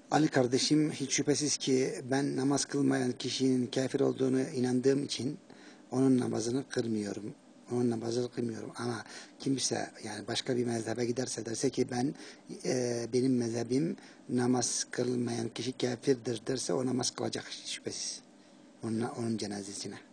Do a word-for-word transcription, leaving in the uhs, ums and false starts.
Ali kardeşim, hiç şüphesiz ki ben namaz kılmayan kişinin kafir olduğunu inandığım için onun namazını kırmıyorum. Onun namazını kılmıyorum ama kimse yani başka bir mezhebe giderse derse ki ben e, benim mezhebim namaz kılmayan kişi kafirdir derse o namaz kılacak şüphesiz. Onun, onun cenazesine.